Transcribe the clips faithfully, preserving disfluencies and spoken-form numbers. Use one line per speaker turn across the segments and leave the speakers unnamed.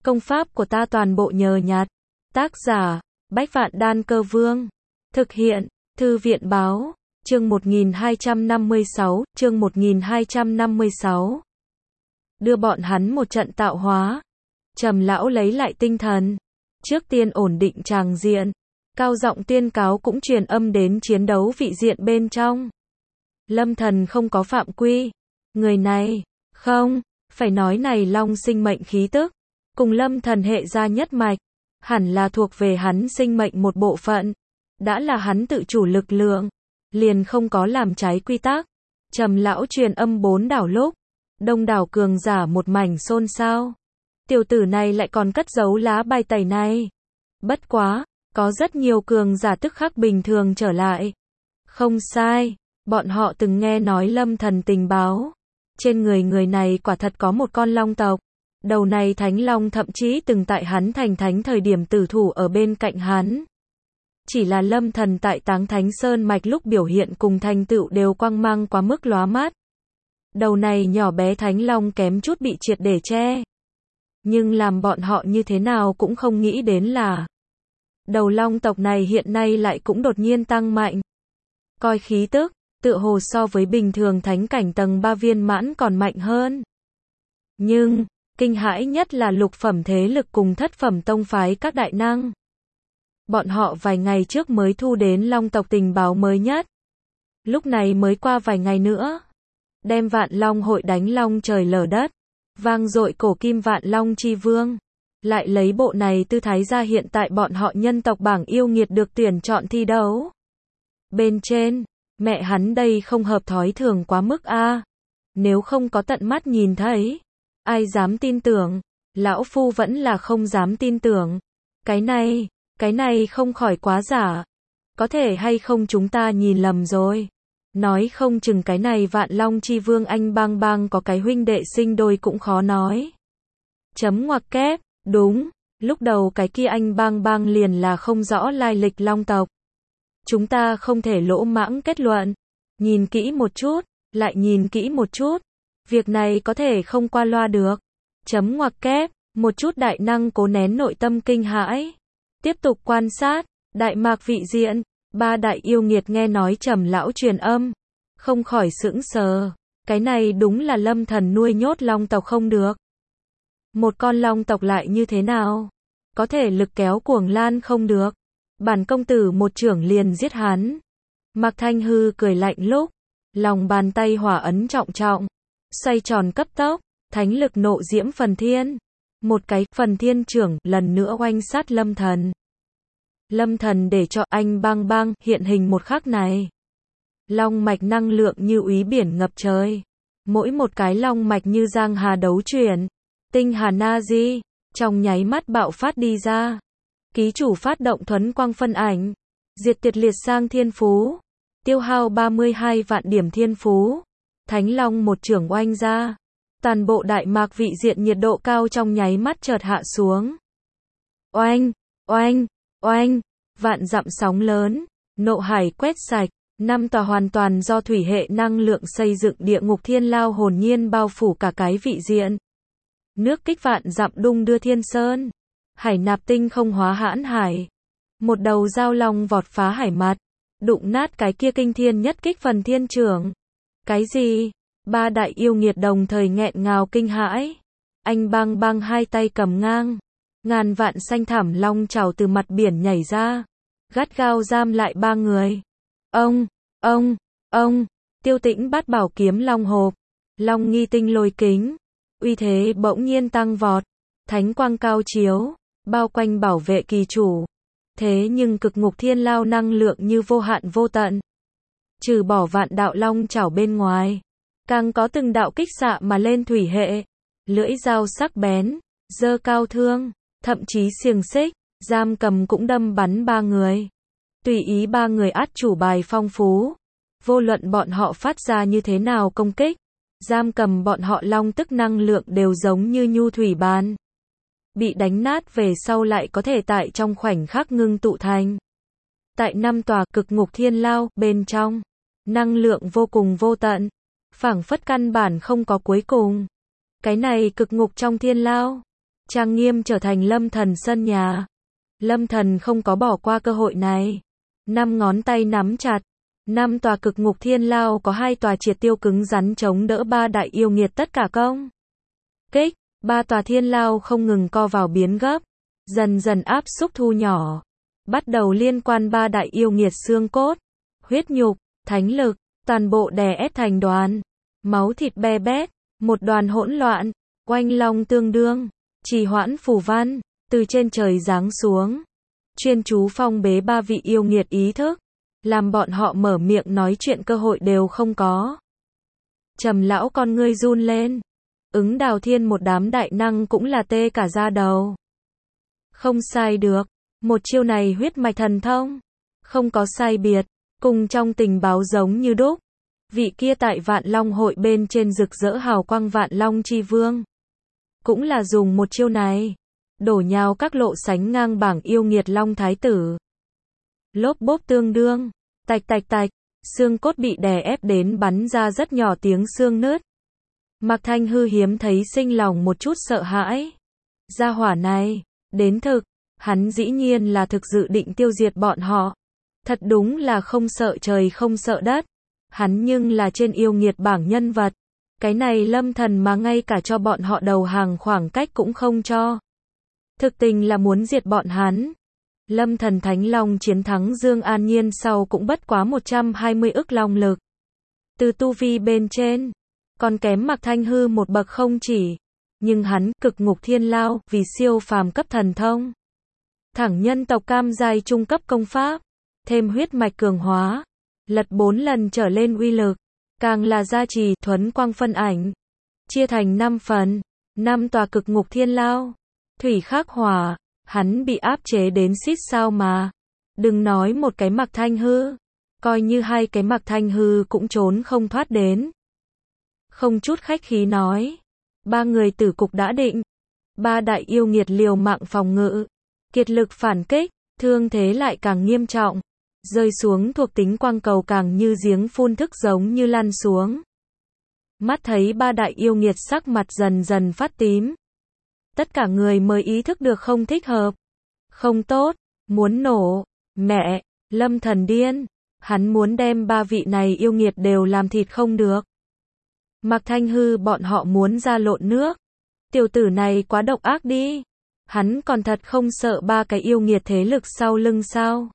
Công pháp của ta toàn bộ nhờ nhặt. Tác giả, Bách Vạn Đan Cơ Vương. Thực hiện, Thư viện báo, chương một nghìn hai trăm năm mươi sáu, chương một nghìn hai trăm năm mươi sáu. Đưa bọn hắn một trận tạo hóa. Trầm lão lấy lại tinh thần. Trước tiên ổn định tràng diện. Cao giọng tuyên cáo cũng truyền âm đến chiến đấu vị diện bên trong. Lâm Thần không có phạm quy. Người này, không, phải nói này long sinh mệnh khí tức. Cùng Lâm Thần hệ gia nhất mạch. Hẳn là thuộc về hắn sinh mệnh một bộ phận. Đã là hắn tự chủ lực lượng. Liền không có làm trái quy tắc. Trầm lão truyền âm bốn đảo lúc. Đông đảo cường giả một mảnh xôn xao. Tiểu tử này lại còn cất giấu lá bài tẩy này. Bất quá, có rất nhiều cường giả tức khắc bình thường trở lại. Không sai, bọn họ từng nghe nói Lâm Thần tình báo. Trên người người này quả thật có một con long tộc. Đầu này thánh long thậm chí từng tại hắn thành thánh thời điểm tử thủ ở bên cạnh hắn. Chỉ là Lâm Thần tại Táng Thánh Sơn mạch lúc biểu hiện cùng thành tựu đều quang mang quá mức lóa mắt. Đầu này nhỏ bé thánh long kém chút bị triệt để che. Nhưng làm bọn họ như thế nào cũng không nghĩ đến là đầu long tộc này hiện nay lại cũng đột nhiên tăng mạnh. Coi khí tức, tựa hồ so với bình thường thánh cảnh tầng ba viên mãn còn mạnh hơn. Nhưng, kinh hãi nhất là lục phẩm thế lực cùng thất phẩm tông phái các đại năng. Bọn họ vài ngày trước mới thu đến long tộc tình báo mới nhất. Lúc này mới qua vài ngày nữa. Đem vạn long hội đánh long trời lở đất. Vang dội cổ kim vạn long chi vương. Lại lấy bộ này tư thái ra hiện tại bọn họ nhân tộc bảng yêu nghiệt được tuyển chọn thi đấu. Bên trên, mẹ hắn đây không hợp thói thường quá mức a. Nếu không có tận mắt nhìn thấy, ai dám tin tưởng, lão phu vẫn là không dám tin tưởng. Cái này, cái này không khỏi quá giả. Có thể hay không chúng ta nhìn lầm rồi. Nói không chừng cái này vạn long chi vương anh bang bang có cái huynh đệ sinh đôi cũng khó nói. Chấm ngoặc kép, đúng, lúc đầu cái kia anh bang bang liền là không rõ lai lịch long tộc. Chúng ta không thể lỗ mãng kết luận. Nhìn kỹ một chút, lại nhìn kỹ một chút. Việc này có thể không qua loa được. Chấm ngoặc kép, một chút đại năng cố nén nội tâm kinh hãi. Tiếp tục quan sát, đại mạc vị diện. Ba đại yêu nghiệt nghe nói Trầm lão truyền âm, không khỏi sững sờ. Cái này đúng là Lâm Thần nuôi nhốt long tộc không được. Một con long tộc lại như thế nào? Có thể lực kéo cuồng lan không được. Bản công tử một trưởng liền giết hắn. Mạc Thanh Hư cười lạnh lúc, lòng bàn tay hỏa ấn trọng trọng, xoay tròn cấp tốc, thánh lực nộ diễm phần thiên. Một cái phần thiên trưởng lần nữa oanh sát Lâm Thần. Lâm Thần để cho anh bang bang hiện hình một khắc này. Long mạch năng lượng như úy biển ngập trời. Mỗi một cái long mạch như giang hà đấu chuyển. Tinh hà na di, trong nháy mắt bạo phát đi ra. Ký chủ phát động thuấn quang phân ảnh. Diệt tiệt liệt sang thiên phú. Tiêu hao ba mươi hai vạn điểm thiên phú. Thánh long một trưởng oanh ra. Toàn bộ đại mạc vị diện nhiệt độ cao trong nháy mắt chợt hạ xuống. Oanh, oanh. Oanh, vạn dặm sóng lớn, nộ hải quét sạch, năm tòa hoàn toàn do thủy hệ năng lượng xây dựng địa ngục thiên lao hồn nhiên bao phủ cả cái vị diện. Nước kích vạn dặm đung đưa thiên sơn, hải nạp tinh không hóa hãn hải. Một đầu dao long vọt phá hải mặt, đụng nát cái kia kinh thiên nhất kích phần thiên trưởng. Cái gì? Ba đại yêu nghiệt đồng thời nghẹn ngào kinh hãi. Anh bang bang hai tay cầm ngang. Ngàn vạn xanh thảm long trào từ mặt biển nhảy ra, gắt gao giam lại ba người. Ông, ông, ông, tiêu tĩnh bát bảo kiếm long hộp, long nghi tinh lôi kính, uy thế bỗng nhiên tăng vọt, thánh quang cao chiếu, bao quanh bảo vệ kỳ chủ. Thế nhưng cực ngục thiên lao năng lượng như vô hạn vô tận. Trừ bỏ vạn đạo long trảo bên ngoài, càng có từng đạo kích xạ mà lên thủy hệ, lưỡi dao sắc bén, giơ cao thương. Thậm chí xiềng xích, giam cầm cũng đâm bắn ba người. Tùy ý ba người át chủ bài phong phú. Vô luận bọn họ phát ra như thế nào công kích. Giam cầm bọn họ long tức năng lượng đều giống như nhu thủy bàn. Bị đánh nát về sau lại có thể tại trong khoảnh khắc ngưng tụ thành. Tại năm tòa cực ngục thiên lao bên trong. Năng lượng vô cùng vô tận. Phảng phất căn bản không có cuối cùng. Cái này cực ngục trong thiên lao. trang nghiêm trở thành Lâm Thần sân nhà. Lâm Thần không có bỏ qua cơ hội này. Năm ngón tay nắm chặt. Năm tòa cực ngục thiên lao có hai tòa triệt tiêu cứng rắn chống đỡ ba đại yêu nghiệt tất cả công kích. Ba tòa thiên lao không ngừng co vào biến gấp. Dần dần áp xúc thu nhỏ. Bắt đầu liên quan ba đại yêu nghiệt xương cốt, huyết nhục, thánh lực, toàn bộ đè ép thành đoàn. Máu thịt be bét, một đoàn hỗn loạn, oanh long tương đương, trì hoãn phù văn, từ trên trời giáng xuống. Chuyên chú phong bế ba vị yêu nghiệt ý thức, làm bọn họ mở miệng nói chuyện cơ hội đều không có. Trầm lão con ngươi run lên. Ứng Đào Thiên một đám đại năng cũng là tê cả da đầu. Không sai được. Một chiêu này huyết mạch thần thông. Không có sai biệt. Cùng trong tình báo giống như đúc. Vị kia tại Vạn Long hội bên trên rực rỡ hào quang Vạn Long chi vương. Cũng là dùng một chiêu này. Đổ nhào các lộ sánh ngang bảng yêu nghiệt Long Thái tử. Lốp bốp tương đương. Tạch tạch tạch. Xương cốt bị đè ép đến bắn ra rất nhỏ tiếng xương nứt. Mạc Thanh Hư hiếm thấy sinh lòng một chút sợ hãi. Gia hỏa này, đến thực, hắn dĩ nhiên là thực dự định tiêu diệt bọn họ. Thật đúng là không sợ trời không sợ đất. Hắn nhưng là trên yêu nghiệt bảng nhân vật. Cái này Lâm Thần mà ngay cả cho bọn họ đầu hàng khoảng cách cũng không cho. Thực tình là muốn diệt bọn hắn. Lâm Thần Thánh Long chiến thắng Dương An Nhiên sau cũng bất quá một trăm hai mươi ức long lực. Từ tu vi bên trên, còn kém Mạc Thanh Hư một bậc không chỉ. Nhưng hắn, cực ngục thiên lao, vì siêu phàm cấp thần thông. Thẳng nhân tộc cam giai trung cấp công pháp. Thêm huyết mạch cường hóa. Lật bốn lần trở lên uy lực. Càng là gia trì, thuấn quang phân ảnh. Chia thành năm phần. Năm tòa cực ngục thiên lao. Thủy khắc hỏa. Hắn bị áp chế đến xít sao mà. Đừng nói một cái Mạc Thanh Hư. Coi như hai cái Mạc Thanh Hư cũng trốn không thoát đến. Không chút khách khí nói. Ba người tử cục đã định. Ba đại yêu nghiệt liều mạng phòng ngự. Kiệt lực phản kích. Thương thế lại càng nghiêm trọng. Rơi xuống thuộc tính quang cầu càng như giếng phun thức giống như lăn xuống. Mắt thấy ba đại yêu nghiệt sắc mặt dần dần phát tím. Tất cả người mới ý thức được không thích hợp. Không tốt. Muốn nổ. Mẹ. Lâm Thần điên. Hắn muốn đem ba vị này yêu nghiệt đều làm thịt không được. Mạc Thanh Hư bọn họ muốn ra lộn nước. Tiểu tử này quá độc ác đi. Hắn còn thật không sợ ba cái yêu nghiệt thế lực sau lưng sao.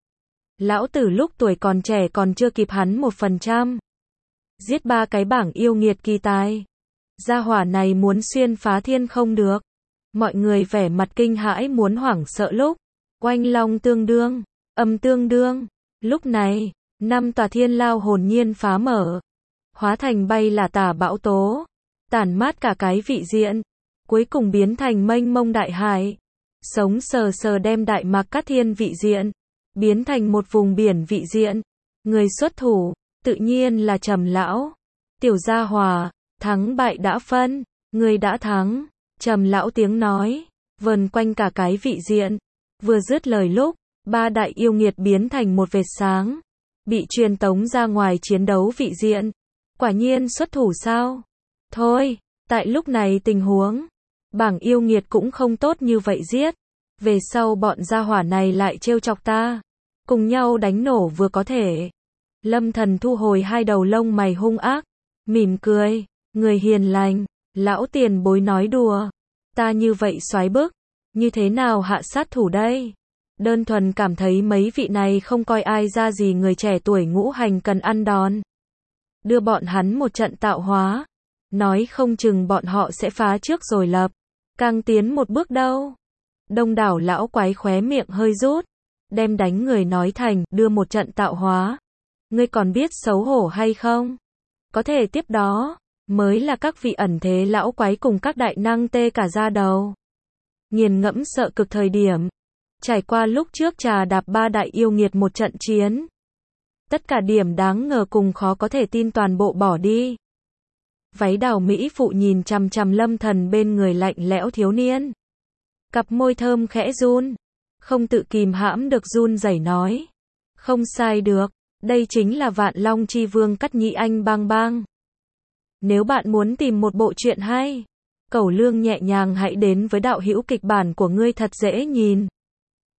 Lão tử lúc tuổi còn trẻ còn chưa kịp hắn một phần trăm. Giết ba cái bảng yêu nghiệt kỳ tài. Gia hỏa này muốn xuyên phá thiên không được. Mọi người vẻ mặt kinh hãi muốn hoảng sợ lúc. Oanh long tương đương. Âm tương đương. Lúc này, năm tòa thiên lao hồn nhiên phá mở. Hóa thành bay là tả bão tố. Tản mát cả cái vị diện. Cuối cùng biến thành mênh mông đại hải. Sống sờ sờ đem Đại Mạc Cát Thiên vị diện. Biến thành một vùng biển vị diện. Người xuất thủ, tự nhiên là Trầm lão. Tiểu gia hòa, thắng bại đã phân. Người đã thắng. Trầm lão tiếng nói. Vần quanh cả cái vị diện. Vừa dứt lời lúc, ba đại yêu nghiệt biến thành một vệt sáng. Bị truyền tống ra ngoài chiến đấu vị diện. Quả nhiên xuất thủ sao? Thôi, tại lúc này tình huống. Bảng yêu nghiệt cũng không tốt như vậy giết. Về sau bọn gia hỏa này lại trêu chọc ta. Cùng nhau đánh nổ vừa có thể. Lâm Thần thu hồi hai đầu lông mày hung ác. Mỉm cười. Người hiền lành. Lão tiền bối nói đùa. Ta như vậy xoái bức. Như thế nào hạ sát thủ đây? Đơn thuần cảm thấy mấy vị này không coi ai ra gì người trẻ tuổi ngũ hành cần ăn đòn. Đưa bọn hắn một trận tạo hóa. Nói không chừng bọn họ sẽ phá trước rồi lập. Càng tiến một bước đâu. Đông đảo lão quái khóe miệng hơi rút. Đem đánh người nói thành đưa một trận tạo hóa. Ngươi còn biết xấu hổ hay không? Có thể tiếp đó. Mới là các vị ẩn thế lão quái cùng các đại năng tê cả da đầu. Nghiền ngẫm sợ cực thời điểm. Trải qua lúc trước trà đạp ba đại yêu nghiệt một trận chiến. Tất cả điểm đáng ngờ cùng khó có thể tin toàn bộ bỏ đi. Váy đào mỹ phụ nhìn chằm chằm Lâm Thần bên người lạnh lẽo thiếu niên. Cặp môi thơm khẽ run. Không tự kìm hãm được run rẩy nói. Không sai được. Đây chính là Vạn Long chi vương Cắt Nhĩ Anh bang bang. Nếu bạn muốn tìm một bộ truyện hay. Cẩu Lương nhẹ nhàng hãy đến với đạo hữu kịch bản của ngươi thật dễ nhìn.